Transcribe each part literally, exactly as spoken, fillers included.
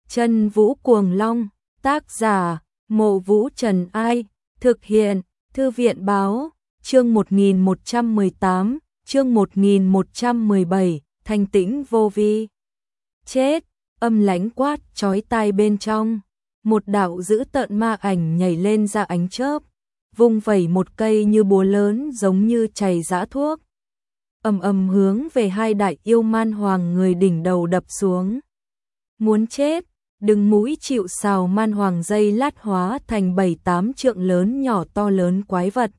Chân Vũ Cuồng Long, tác giả, Mộ Vũ Trần Ai, thực hiện, Thư viện báo, chương một nghìn một trăm mười tám, chương một nghìn một trăm mười bảy, thanh tĩnh vô vi. Chết, âm lãnh quát chói tai bên trong, một đạo dữ tợn ma ảnh nhảy lên ra ánh chớp, vung vẩy một cây như búa lớn giống như chày giã thuốc. Ầm ầm hướng về hai đại yêu man hoàng người đỉnh đầu đập xuống. Muốn chết, đừng mũi chịu sào man hoàng dây lát hóa thành bảy tám trượng lớn nhỏ to lớn quái vật.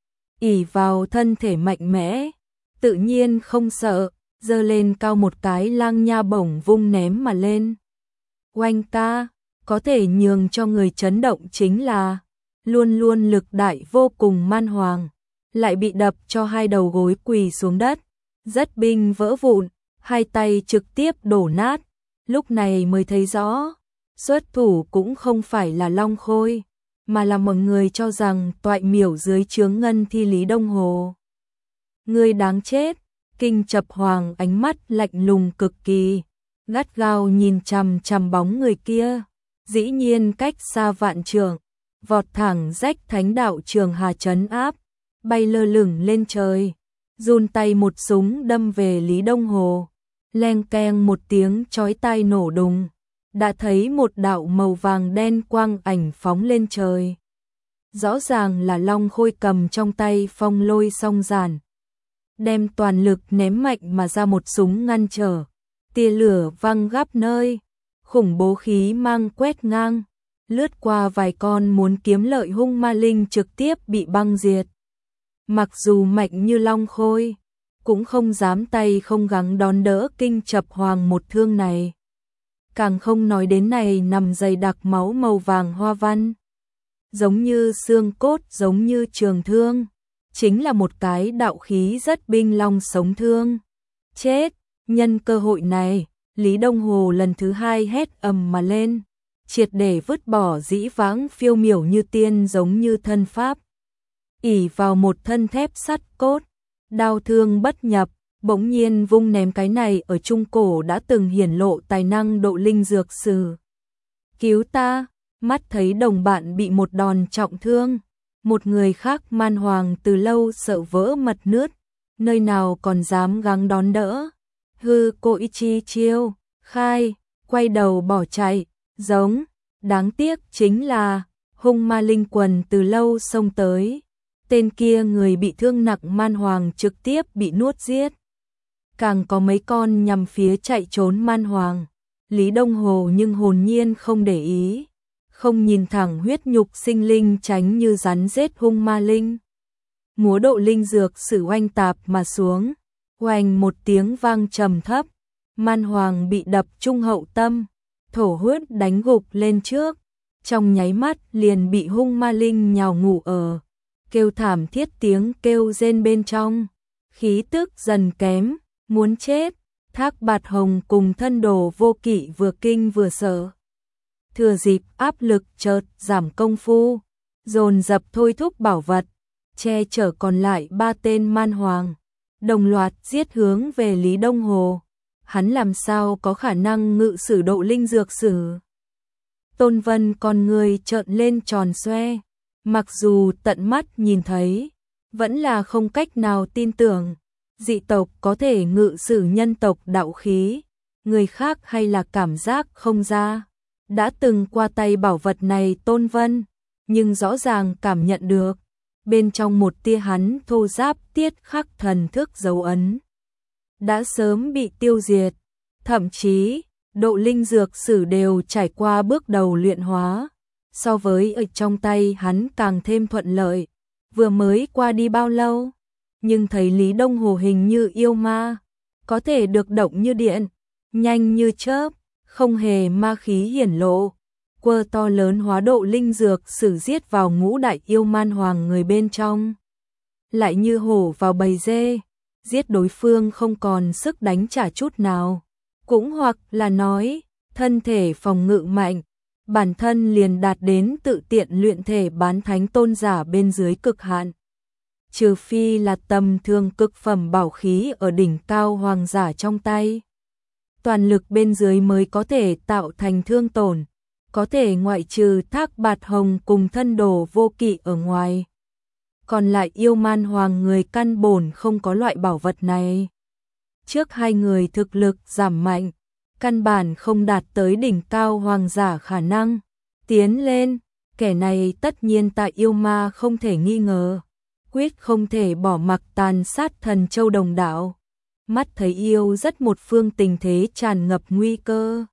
Ỷ vào thân thể mạnh mẽ, tự nhiên không sợ, giơ lên cao một cái lang nha bổng vung ném mà lên. Oanh ca, có thể nhường cho người chấn động chính là luôn luôn lực đại vô cùng man hoàng, lại bị đập cho hai đầu gối quỳ xuống đất, rất binh vỡ vụn, hai tay trực tiếp đổ nát. Lúc này mới thấy rõ, xuất thủ cũng không phải là Long Khôi, mà là một người cho rằng toại miểu dưới chướng ngân thi Lý Đông Hồ. Người đáng chết, Kinh Chập Hoàng ánh mắt lạnh lùng cực kỳ, gắt gao nhìn chằm chằm bóng người kia, dĩ nhiên cách xa vạn trượng, vọt thẳng rách thánh đạo trường hà trấn áp, bay lơ lửng lên trời, run tay một súng đâm về Lý Đông Hồ. Leng keng một tiếng chói tai nổ đùng, đã thấy một đạo màu vàng đen quang ảnh phóng lên trời. Rõ ràng là Long Khôi cầm trong tay phong lôi song giản, đem toàn lực ném mạnh mà ra một súng ngăn trở, tia lửa văng khắp nơi, khủng bố khí mang quét ngang, lướt qua vài con muốn kiếm lợi hung ma linh trực tiếp bị băng diệt. Mặc dù mạnh như Long Khôi, cũng không dám tay không gắng đón đỡ Kinh Chập Hoàng một thương này. Càng không nói đến này nằm dày đặc máu màu vàng hoa văn, giống như xương cốt, giống như trường thương, chính là một cái đạo khí rất binh long sống thương. Chết, nhân cơ hội này, Lý Đông Hồ lần thứ hai hét ầm mà lên, triệt để vứt bỏ dĩ vãng phiêu miểu như tiên giống như thân pháp. Ỷ vào một thân thép sắt cốt, đao thương bất nhập, bỗng nhiên vung ném cái này ở trung cổ đã từng hiển lộ tài năng độ linh dược sử. Cứu ta, mắt thấy đồng bạn bị một đòn trọng thương, một người khác man hoàng từ lâu sợ vỡ mật nướt, nơi nào còn dám gắng đón đỡ. Hư cội chi chiêu, khai, quay đầu bỏ chạy, giống, đáng tiếc chính là, hung ma linh quần từ lâu xông tới. Tên kia người bị thương nặng man hoàng trực tiếp bị nuốt giết. Càng có mấy con nhằm phía chạy trốn man hoàng. Lý Đông Hồ nhưng hồn nhiên không để ý, không nhìn thẳng huyết nhục sinh linh tránh như rắn rết hung ma linh. Múa độ linh dược sử oanh tạp mà xuống, oanh một tiếng vang trầm thấp, man hoàng bị đập trung hậu tâm, thổ huyết đánh gục lên trước, trong nháy mắt liền bị hung ma linh nhào ngủ ở. Kêu thảm thiết tiếng kêu rên bên trong, khí tức dần kém, muốn chết. Thác Bạt Hồng cùng thân đồ Vô Kỵ vừa kinh vừa sợ, thừa dịp áp lực chợt giảm công phu, dồn dập thôi thúc bảo vật, che chở còn lại ba tên man hoàng, đồng loạt giết hướng về Lý Đông Hồ. Hắn làm sao có khả năng ngự sử độ linh dược sử? Tôn Vân con người trợn lên tròn xoe. Mặc dù tận mắt nhìn thấy, vẫn là không cách nào tin tưởng, dị tộc có thể ngự sử nhân tộc đạo khí, người khác hay là cảm giác không ra. Đã từng qua tay bảo vật này Tôn Vân, nhưng rõ ràng cảm nhận được, bên trong một tia hắn thô giáp tiết khắc thần thức dấu ấn, đã sớm bị tiêu diệt, thậm chí, độ linh dược sử đều trải qua bước đầu luyện hóa. So với ở trong tay hắn càng thêm thuận lợi, vừa mới qua đi bao lâu, nhưng thấy Lý Đông Hồ hình như yêu ma, có thể được động như điện, nhanh như chớp, không hề ma khí hiển lộ, quơ to lớn hóa độ linh dược sử giết vào ngũ đại yêu man hoàng người bên trong. Lại như hổ vào bầy dê, giết đối phương không còn sức đánh trả chút nào, cũng hoặc là nói, thân thể phòng ngự mạnh, bản thân liền đạt đến tự tiện luyện thể bán thánh tôn giả bên dưới cực hạn. Trừ phi là tầm thường cực phẩm bảo khí ở đỉnh cao hoàng giả trong tay. toàn lực bên dưới mới có thể tạo thành thương tổn, có thể ngoại trừ Thác Bạt Hồng cùng thân đồ vô kỵ ở ngoài. Còn lại yêu man hoàng người căn bổn không có loại bảo vật này. Trước hai người thực lực giảm mạnh, căn bản không đạt tới đỉnh cao hoàng giả khả năng tiến lên, kẻ này tất nhiên tại yêu ma không thể nghi ngờ, quyết không thể bỏ mặc tàn sát thần châu đồng đạo. Mắt thấy yêu rất một phương tình thế tràn ngập nguy cơ.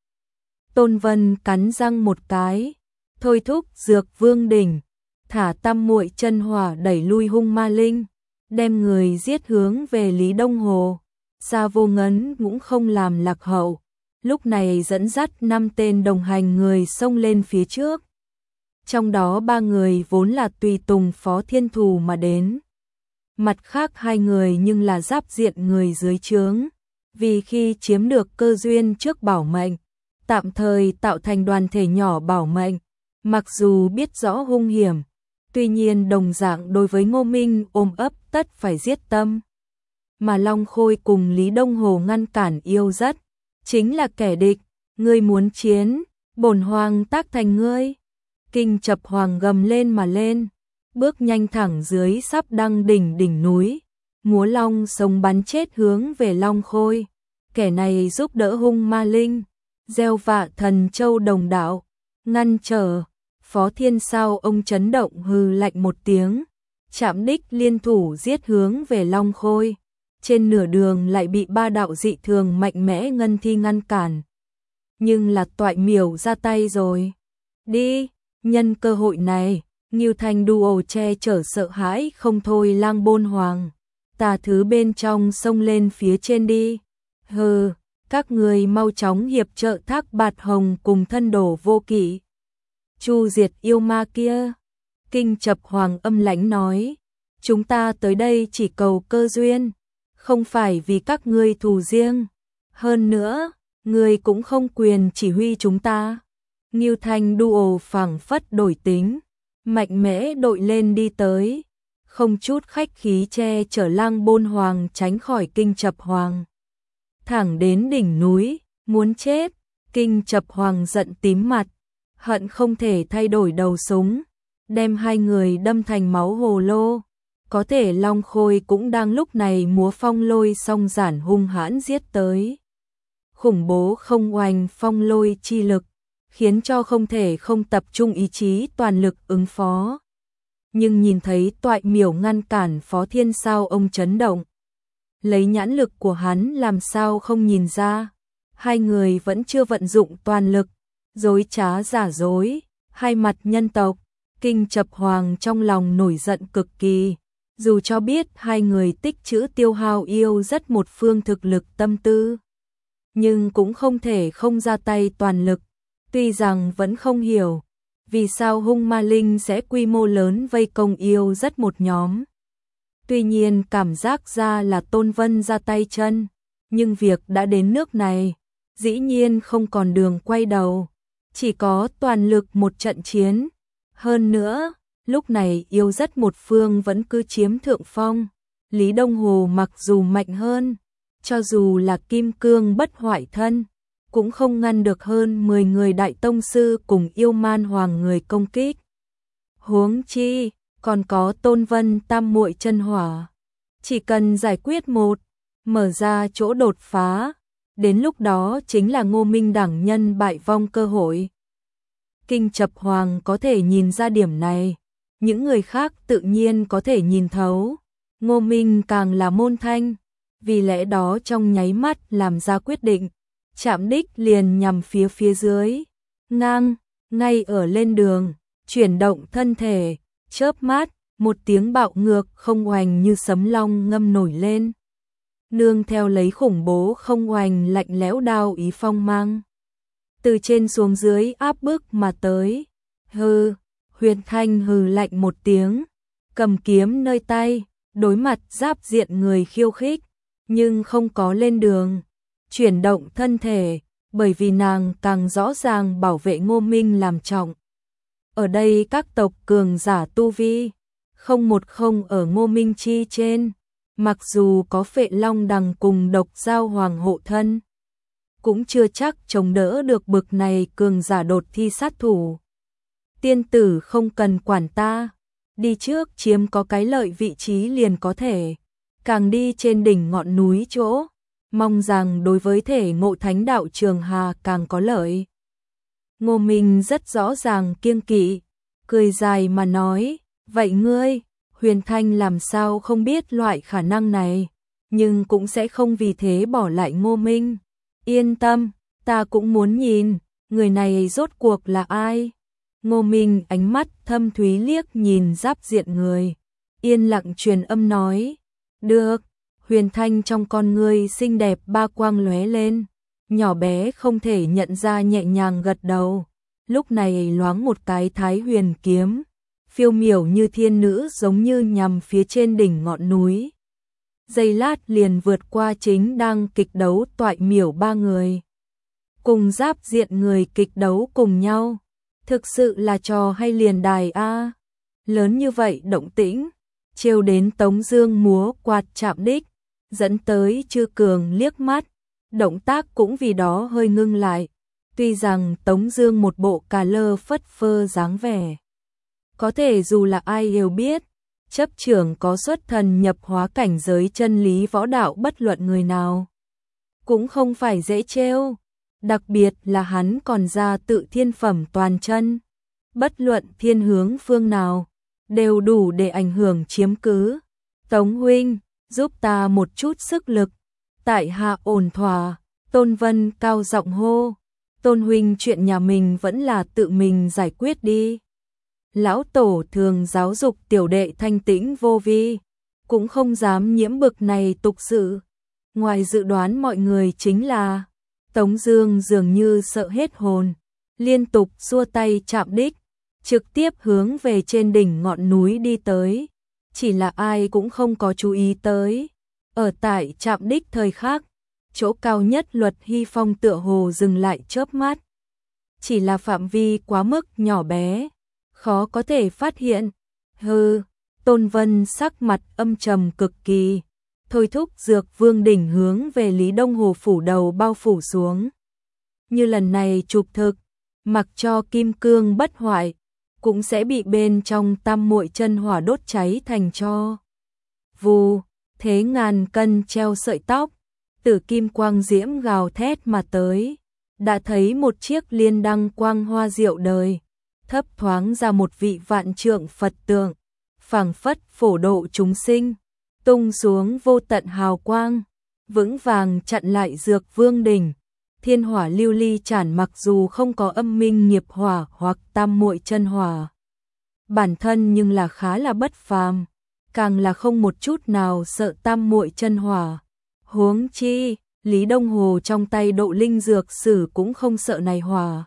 Tôn Vân cắn răng một cái, thôi thúc dược vương đỉnh, thả tam muội chân hỏa đẩy lui hung ma linh, đem người giết hướng về Lý Đông Hồ. Gia Vô Ngấn cũng không làm lạc hậu, lúc này dẫn dắt năm tên đồng hành người xông lên phía trước. Trong đó ba người vốn là tùy tùng Phó Thiên Thù mà đến. Mặt khác hai người nhưng là giáp diện người dưới trướng, vì khi chiếm được cơ duyên trước bảo mệnh, tạm thời tạo thành đoàn thể nhỏ bảo mệnh, mặc dù biết rõ hung hiểm, tuy nhiên đồng dạng đối với Ngô Minh ôm ấp tất phải giết tâm. Mà Long Khôi cùng Lý Đông Hồ ngăn cản yêu rất, chính là kẻ địch, ngươi muốn chiến, bổn hoàng tác thành ngươi. Kinh Chập Hoàng gầm lên mà lên, bước nhanh thẳng dưới sắp đăng đỉnh đỉnh núi, múa long sống bắn chết hướng về Long Khôi. Kẻ này giúp đỡ hung ma linh, gieo vạ thần châu đồng đạo, ngăn trở. Phó Thiên Sao ông chấn động hừ lạnh một tiếng, chạm đích liên thủ giết hướng về Long Khôi. Trên nửa đường lại bị ba đạo dị thường mạnh mẽ ngân thi ngăn cản. Nhưng là toại miểu ra tay rồi. Đi, nhân cơ hội này, Ngưu Thanh Duo che chở sợ hãi không thôi Lang Bôn Hoàng. Tà thứ bên trong xông lên phía trên đi. Hừ, các người mau chóng hiệp trợ Thác Bạt Hồng cùng thân đồ vô kỵ. Chu diệt yêu ma kia. Kinh Chập Hoàng âm lãnh nói, chúng ta tới đây chỉ cầu cơ duyên, không phải vì các ngươi thù riêng. Hơn nữa, ngươi cũng không quyền chỉ huy chúng ta. Ngưu Thanh Duo phảng phất đổi tính, mạnh mẽ đội lên đi tới, không chút khách khí che chở Lang Bôn Hoàng tránh khỏi Kinh Chập Hoàng. Thẳng đến đỉnh núi, muốn chết. Kinh Chập Hoàng giận tím mặt, hận không thể thay đổi đầu súng, đem hai người đâm thành máu hồ lô. Có thể Long Khôi cũng đang lúc này múa phong lôi song giản hung hãn giết tới. Khủng bố không oanh phong lôi chi lực, khiến cho không thể không tập trung ý chí toàn lực ứng phó. Nhưng nhìn thấy toại miểu ngăn cản Phó Thiên Sao ông chấn động. Lấy nhãn lực của hắn làm sao không nhìn ra, hai người vẫn chưa vận dụng toàn lực, dối trá giả dối, hai mặt nhân tộc. Kinh Chập Hoàng trong lòng nổi giận cực kỳ, dù cho biết hai người tích trữ tiêu hao yêu rất một phương thực lực tâm tư, nhưng cũng không thể không ra tay toàn lực. Tuy rằng vẫn không hiểu vì sao hung ma linh sẽ quy mô lớn vây công yêu rất một nhóm. Tuy nhiên cảm giác ra là Tôn Vân ra tay chân, nhưng việc đã đến nước này, dĩ nhiên không còn đường quay đầu, chỉ có toàn lực một trận chiến. Hơn nữa, lúc này yêu rất một phương vẫn cứ chiếm thượng phong. Lý Đông Hồ mặc dù mạnh hơn, cho dù là kim cương bất hoại thân, cũng không ngăn được hơn mười người đại tông sư cùng yêu man hoàng người công kích. Huống chi, còn có Tôn Vân tam muội chân hỏa. Chỉ cần giải quyết một, mở ra chỗ đột phá, đến lúc đó chính là Ngô Minh đẳng nhân bại vong cơ hội. Kinh Chập Hoàng có thể nhìn ra điểm này, những người khác tự nhiên có thể nhìn thấu. Ngô Minh càng là môn thanh, vì lẽ đó trong nháy mắt làm ra quyết định, chạm đích liền nhằm phía phía dưới, ngang, ngay ở lên đường, chuyển động thân thể, chớp mắt, một tiếng bạo ngược không oành như sấm long ngâm nổi lên. Nương theo lấy khủng bố không oành lạnh lẽo đao ý phong mang. Từ trên xuống dưới áp bức mà tới. Hừ, Huyền Thanh hừ lạnh một tiếng, cầm kiếm nơi tay, đối mặt giáp diện người khiêu khích, nhưng không có lên đường, chuyển động thân thể, bởi vì nàng càng rõ ràng bảo vệ Ngô Minh làm trọng. Ở đây các tộc cường giả tu vi, không một không ở Ngô Minh chi trên, mặc dù có Phệ Long Đằng cùng Độc Giao Hoàng hộ thân, cũng chưa chắc chống đỡ được bực này cường giả đột thi sát thủ. Tiên tử không cần quản ta, đi trước chiếm có cái lợi vị trí liền có thể, càng đi trên đỉnh ngọn núi chỗ, mong rằng đối với thể ngộ thánh đạo Trường Hà càng có lợi. Ngô Minh rất rõ ràng kiêng kỵ, cười dài mà nói, vậy ngươi, Huyền Thanh làm sao không biết loại khả năng này, nhưng cũng sẽ không vì thế bỏ lại Ngô Minh. Yên tâm, ta cũng muốn nhìn, người này rốt cuộc là ai? Ngô Minh ánh mắt thâm thúy liếc nhìn Giáp Diện người, yên lặng truyền âm nói, được. Huyền Thanh trong con ngươi xinh đẹp ba quang lóe lên, nhỏ bé không thể nhận ra nhẹ nhàng gật đầu, lúc này loáng một cái Thái Huyền kiếm, phiêu miểu như thiên nữ giống như nhằm phía trên đỉnh ngọn núi. Giây lát liền vượt qua chính đang kịch đấu Toại Miểu ba người. Cùng Giáp Diện người kịch đấu cùng nhau, thực sự là trò hay liền đài a. Lớn như vậy động tĩnh, trêu đến Tống Dương múa quạt chạm đích, dẫn tới Chư Cường liếc mắt, động tác cũng vì đó hơi ngưng lại. Tuy rằng Tống Dương một bộ cà lơ phất phơ dáng vẻ, có thể dù là ai đều biết, chấp trưởng có xuất thần nhập hóa cảnh giới chân lý võ đạo, bất luận người nào cũng không phải dễ trêu, đặc biệt là hắn còn ra tự thiên phẩm toàn chân, bất luận thiên hướng phương nào đều đủ để ảnh hưởng chiếm cứ. Tống huynh, giúp ta một chút sức lực, tại hạ ổn thỏa. Tôn Vân cao giọng hô, Tôn huynh chuyện nhà mình vẫn là tự mình giải quyết đi. Lão tổ thường giáo dục tiểu đệ thanh tĩnh vô vi, cũng không dám nhiễm bực này tục sự. Ngoài dự đoán mọi người chính là, Tống Dương dường như sợ hết hồn, liên tục xua tay chạm đích, trực tiếp hướng về trên đỉnh ngọn núi đi tới. Chỉ là ai cũng không có chú ý tới, ở tại chạm đích thời khắc, chỗ cao nhất Luật Hy Phong tựa hồ dừng lại chớp mắt. Chỉ là phạm vi quá mức nhỏ bé, khó có thể phát hiện. Hừ, Tôn Vân sắc mặt âm trầm cực kỳ, thôi thúc Dược Vương đỉnh hướng về Lý Đông Hồ phủ đầu bao phủ xuống. Như lần này chụp thực, mặc cho kim cương bất hoại, cũng sẽ bị bên trong tam muội chân hỏa đốt cháy thành tro. Vù, thế ngàn cân treo sợi tóc, tử kim quang diễm gào thét mà tới, đã thấy một chiếc liên đăng quang hoa diệu đời, thấp thoáng ra một vị vạn trượng Phật tượng, phảng phất phổ độ chúng sinh, tung xuống vô tận hào quang, vững vàng chặn lại Dược Vương đỉnh. Thiên hỏa lưu ly chản mặc dù không có âm minh nghiệp hỏa hoặc tam muội chân hỏa, bản thân nhưng là khá là bất phàm, càng là không một chút nào sợ tam muội chân hỏa. Huống chi, Lý Đông Hồ trong tay độ linh dược sử cũng không sợ này hỏa.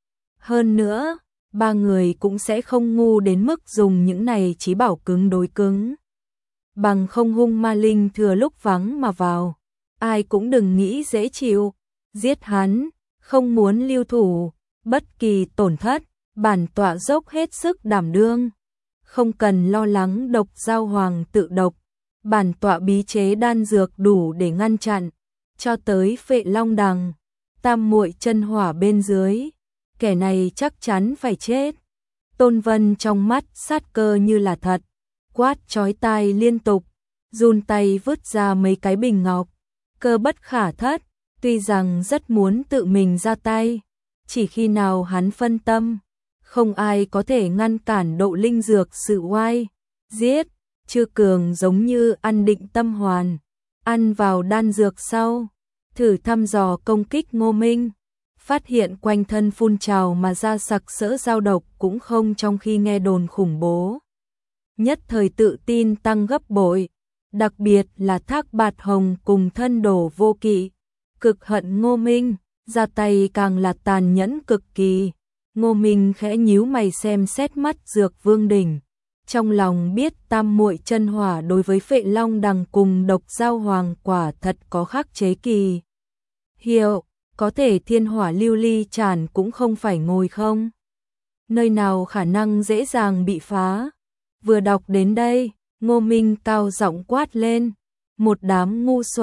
Hơn nữa, ba người cũng sẽ không ngu đến mức dùng những này chí bảo cứng đối cứng. Bằng không hung ma linh thừa lúc vắng mà vào, ai cũng đừng nghĩ dễ chịu. Giết hắn, không muốn lưu thủ, bất kỳ tổn thất, bản tọa dốc hết sức đảm đương. Không cần lo lắng độc giao hoàng tự độc, bản tọa bí chế đan dược đủ để ngăn chặn, cho tới Phệ Long đằng, tam muội chân hỏa bên dưới, kẻ này chắc chắn phải chết. Tôn Vân trong mắt sát cơ như là thật, quát chói tai liên tục, run tay vứt ra mấy cái bình ngọc, cơ bất khả thất. Tuy rằng rất muốn tự mình ra tay, chỉ khi nào hắn phân tâm, không ai có thể ngăn cản độ linh dược sự oai. Giết, Chư Cường giống như ăn định tâm hoàn, ăn vào đan dược sau, thử thăm dò công kích Ngô Minh, phát hiện quanh thân phun trào mà ra sặc sỡ dao độc cũng không trong khi nghe đồn khủng bố. Nhất thời tự tin tăng gấp bội, đặc biệt là Thác Bạt Hồng cùng thân đổ vô kỵ. Cực hận Ngô Minh, ra tay càng là tàn nhẫn cực kỳ. Ngô Minh khẽ nhíu mày xem xét mắt Dược Vương đỉnh, trong lòng biết tam muội chân hỏa đối với Phệ Long đằng cùng độc giao hoàng quả thật có khắc chế kỳ hiệu, có thể thiên hỏa lưu ly tràn cũng không phải ngồi không. Nơi nào khả năng dễ dàng bị phá. Vừa đọc đến đây, Ngô Minh cao giọng quát lên, một đám ngu xuẩn,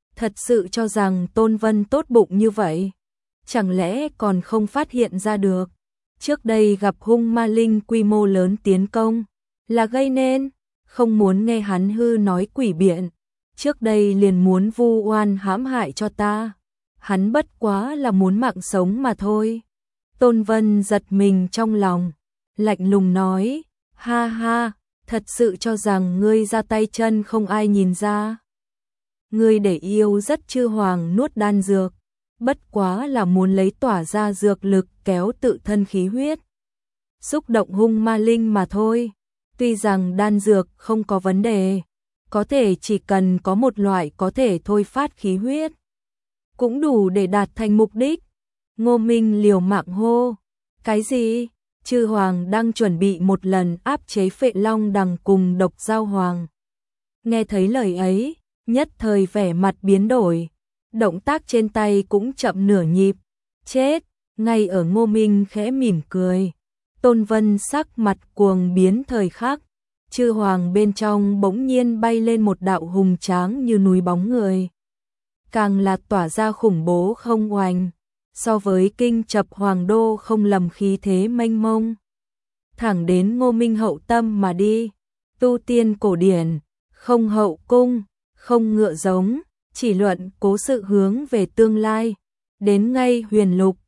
Thật sự cho rằng Tôn Vân tốt bụng như vậy? Chẳng lẽ còn không phát hiện ra được? Trước đây gặp hung ma linh quy mô lớn tiến công, là gây nên, không muốn nghe hắn hư nói quỷ biện. Trước đây liền muốn vu oan hãm hại cho ta. Hắn bất quá là muốn mạng sống mà thôi. Tôn Vân giật mình trong lòng, lạnh lùng nói, ha ha, thật sự cho rằng ngươi ra tay chân không ai nhìn ra. Ngươi để yêu rất chư hoàng nuốt đan dược, bất quá là muốn lấy tỏa ra dược lực kéo tự thân khí huyết, xúc động hung ma linh mà thôi. Tuy rằng đan dược không có vấn đề, có thể chỉ cần có một loại có thể thôi phát khí huyết, cũng đủ để đạt thành mục đích. Ngô Minh liều mạng hô, cái gì? Chư hoàng đang chuẩn bị một lần áp chế Phệ Long Đằng cùng Độc Giao Hoàng. Nghe thấy lời ấy, nhất thời vẻ mặt biến đổi, động tác trên tay cũng chậm nửa nhịp. Chết, ngay ở Ngô Minh khẽ mỉm cười, Tôn Vân sắc mặt cuồng biến thời khắc, chư hoàng bên trong bỗng nhiên bay lên một đạo hùng tráng như núi bóng người. Càng là tỏa ra khủng bố không oanh, so với kinh chập hoàng đô không lầm khí thế mênh mông. Thẳng đến Ngô Minh hậu tâm mà đi, tu tiên cổ điển, không hậu cung, không ngựa giống, chỉ luận cố sự hướng về tương lai. Đến ngay huyền lục,